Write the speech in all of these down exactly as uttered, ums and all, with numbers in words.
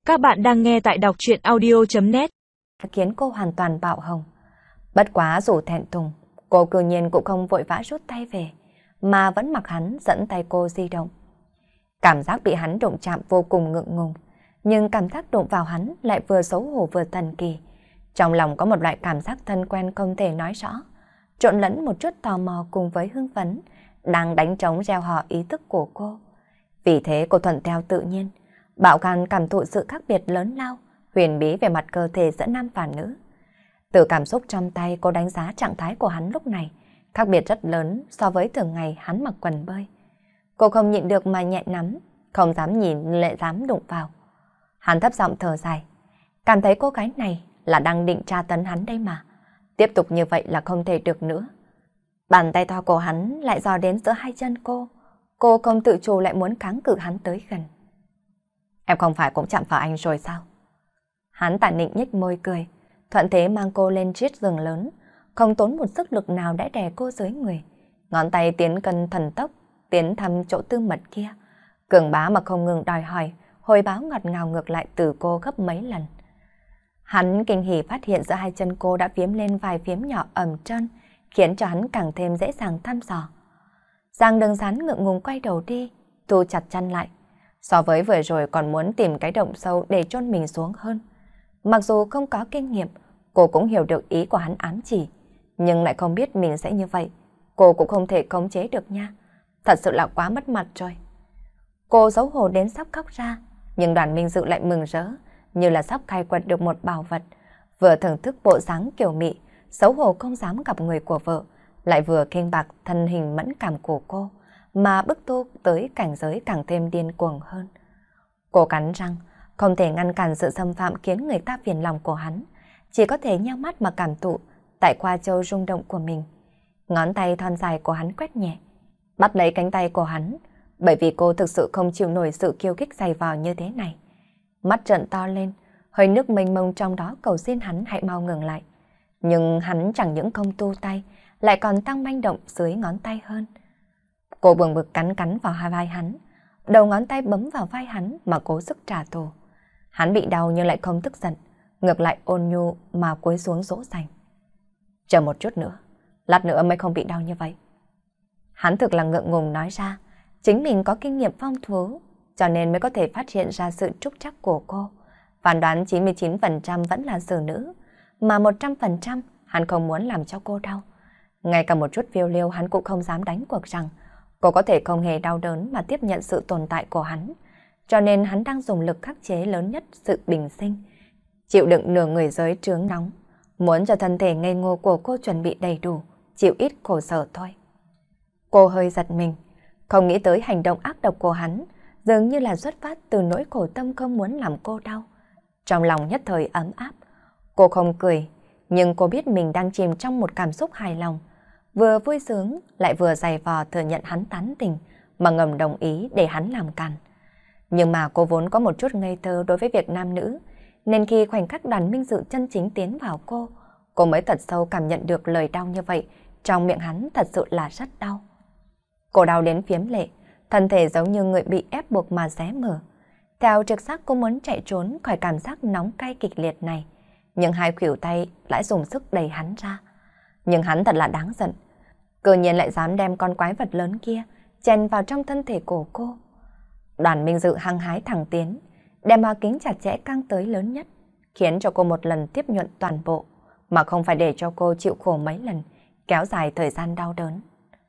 Các bạn đang nghe tại đọc truyện audio chấm net. Khiến cô hoàn toàn bạo hồng. Bất quá dù thẹn thùng, cô cư nhiên cũng không vội vã rút tay về, mà vẫn mặc hắn dẫn tay cô di động. Cảm giác bị hắn đụng chạm vô cùng ngượng ngùng, nhưng cảm giác đụng vào hắn lại vừa xấu hổ vừa thần kỳ. Trong lòng có một loại cảm giác thân quen không thể nói rõ, trộn lẫn một chút tò mò cùng với hưng phấn, đang đánh trống gieo hò ý thức của cô. Vì thế cô thuận theo tự nhiên, bạo gan cảm thụ sự khác biệt lớn lao, huyền bí về mặt cơ thể giữa nam và nữ. Từ cảm xúc trong tay cô đánh giá trạng thái của hắn lúc này, khác biệt rất lớn so với thường ngày hắn mặc quần bơi. Cô không nhịn được mà nhẹ nắm, không dám nhìn lại dám đụng vào. Hắn thấp giọng thở dài, cảm thấy cô gái này là đang định tra tấn hắn đây mà. Tiếp tục như vậy là không thể được nữa. Bàn tay to của hắn lại dò đến giữa hai chân cô. Cô không tự chủ lại muốn kháng cự hắn tới gần. Em không phải cũng chạm vào anh rồi sao? Hắn tàn nịnh nhếch môi cười, thuận thế mang cô lên chiếc giường lớn, không tốn một sức lực nào đã đè cô dưới người. Ngón tay tiến cân thần tốc, tiến thăm chỗ tư mật kia. Cường bá mà không ngừng đòi hỏi, hồi báo ngọt ngào ngược lại từ cô gấp mấy lần. Hắn kinh hỉ phát hiện giữa hai chân cô đã phiếm lên vài phiếm nhỏ ẩm trơn, khiến cho hắn càng thêm dễ dàng thăm dò. Giang Đường Sán ngượng ngùng quay đầu đi, thu chặt chân lại. So với vừa rồi còn muốn tìm cái động sâu để chôn mình xuống hơn. Mặc dù không có kinh nghiệm, cô cũng hiểu được ý của hắn ám chỉ, nhưng lại không biết mình sẽ như vậy. Cô cũng không thể khống chế được nha. Thật sự là quá mất mặt rồi. Cô xấu hổ đến sắp khóc ra, nhưng Đoàn Minh Dự lại mừng rỡ, như là sắp khai quật được một bảo vật. Vừa thưởng thức bộ dáng kiều mị, xấu hổ không dám gặp người của vợ, lại vừa khinh bạc thân hình mẫn cảm của cô, mà bức tô tới cảnh giới càng thêm điên cuồng hơn. Cô cắn răng, không thể ngăn cản sự xâm phạm khiến người ta phiền lòng của hắn, chỉ có thể nhắm mắt mà cảm thụ tại khoa châu rung động của mình. Ngón tay thon dài của hắn quét nhẹ, bắt lấy cánh tay của hắn, bởi vì cô thực sự không chịu nổi sự khiêu khích dày vò như thế này. Mắt trợn to lên, hơi nước mênh mông trong đó cầu xin hắn hãy mau ngừng lại. Nhưng hắn chẳng những không tu tay, lại còn tăng manh động dưới ngón tay hơn. Cô buồn bực cắn cắn vào hai vai hắn, đầu ngón tay bấm vào vai hắn mà cố sức trả thù. Hắn bị đau nhưng lại không tức giận, ngược lại ôn nhu mà cúi xuống dỗ dành. Chờ một chút nữa, lát nữa mới không bị đau như vậy. Hắn thực là ngượng ngùng nói ra, chính mình có kinh nghiệm phong thú, cho nên mới có thể phát hiện ra sự trúc trắc của cô. Phán đoán chín mươi chín phần trăm vẫn là xử nữ, mà một trăm phần trăm hắn không muốn làm cho cô đau. Ngay cả một chút phiêu lưu hắn cũng không dám đánh cuộc rằng cô có thể không hề đau đớn mà tiếp nhận sự tồn tại của hắn. Cho nên hắn đang dùng lực khắc chế lớn nhất sự bình sinh, chịu đựng nửa người giới trướng nóng, muốn cho thân thể ngây ngô của cô chuẩn bị đầy đủ, chịu ít khổ sở thôi. Cô hơi giật mình, không nghĩ tới hành động ác độc của hắn, dường như là xuất phát từ nỗi khổ tâm không muốn làm cô đau. Trong lòng nhất thời ấm áp, cô không cười, nhưng cô biết mình đang chìm trong một cảm xúc hài lòng, vừa vui sướng lại vừa dày vò thừa nhận hắn tán tình, mà ngầm đồng ý để hắn làm càn. Nhưng mà cô vốn có một chút ngây thơ đối với việc nam nữ, nên khi khoảnh khắc Đoàn Minh Dự chân chính tiến vào cô, cô mới thật sâu cảm nhận được lời đau như vậy, trong miệng hắn thật sự là rất đau. Cô đau đến phiếm lệ, thân thể giống như người bị ép buộc mà xé mở. Theo trực giác cô muốn chạy trốn khỏi cảm giác nóng cay kịch liệt này, nhưng hai khuỷu tay lại dùng sức đẩy hắn ra. Nhưng hắn thật là đáng giận, cơ nhiên lại dám đem con quái vật lớn kia chèn vào trong thân thể của cô. Đoàn Minh Dự hăng hái thẳng tiến, đem hoa kính chặt chẽ căng tới lớn nhất, khiến cho cô một lần tiếp nhuận toàn bộ, mà không phải để cho cô chịu khổ mấy lần, kéo dài thời gian đau đớn.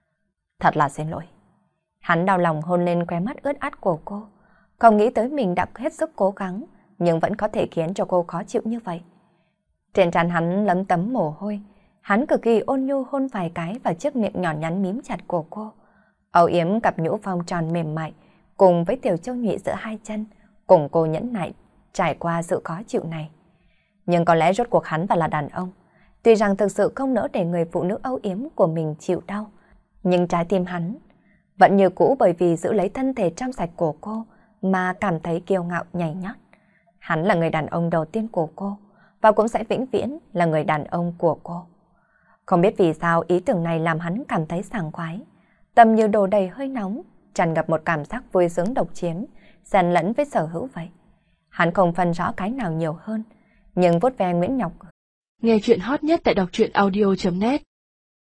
Thật là xin lỗi. Hắn đau lòng hôn lên khóe mắt ướt át của cô, không nghĩ tới mình đã hết sức cố gắng, nhưng vẫn có thể khiến cho cô khó chịu như vậy. Trên trán hắn lấm tấm mồ hôi, hắn cực kỳ ôn nhu hôn vài cái vào chiếc miệng nhỏ nhắn mím chặt của cô. Âu yếm cặp nhũ phong tròn mềm mại, cùng với tiểu châu nhụy giữa hai chân, cùng cô nhẫn nại trải qua sự khó chịu này. Nhưng có lẽ rốt cuộc hắn và là đàn ông, tuy rằng thực sự không nỡ để người phụ nữ âu yếm của mình chịu đau, nhưng trái tim hắn vẫn như cũ bởi vì giữ lấy thân thể trong sạch của cô mà cảm thấy kiêu ngạo nhảy nhót. Hắn là người đàn ông đầu tiên của cô, và cũng sẽ vĩnh viễn là người đàn ông của cô. Không biết vì sao ý tưởng này làm hắn cảm thấy sảng khoái, tâm như đổ đầy hơi nóng, tràn ngập một cảm giác vui sướng độc chiếm, xen lẫn với sở hữu vậy. hắn không phân rõ cái nào nhiều hơn, nhưng vuốt ve Nguyễn Ngọc. Nghe chuyện hot nhất tại đọc truyện audio chấm net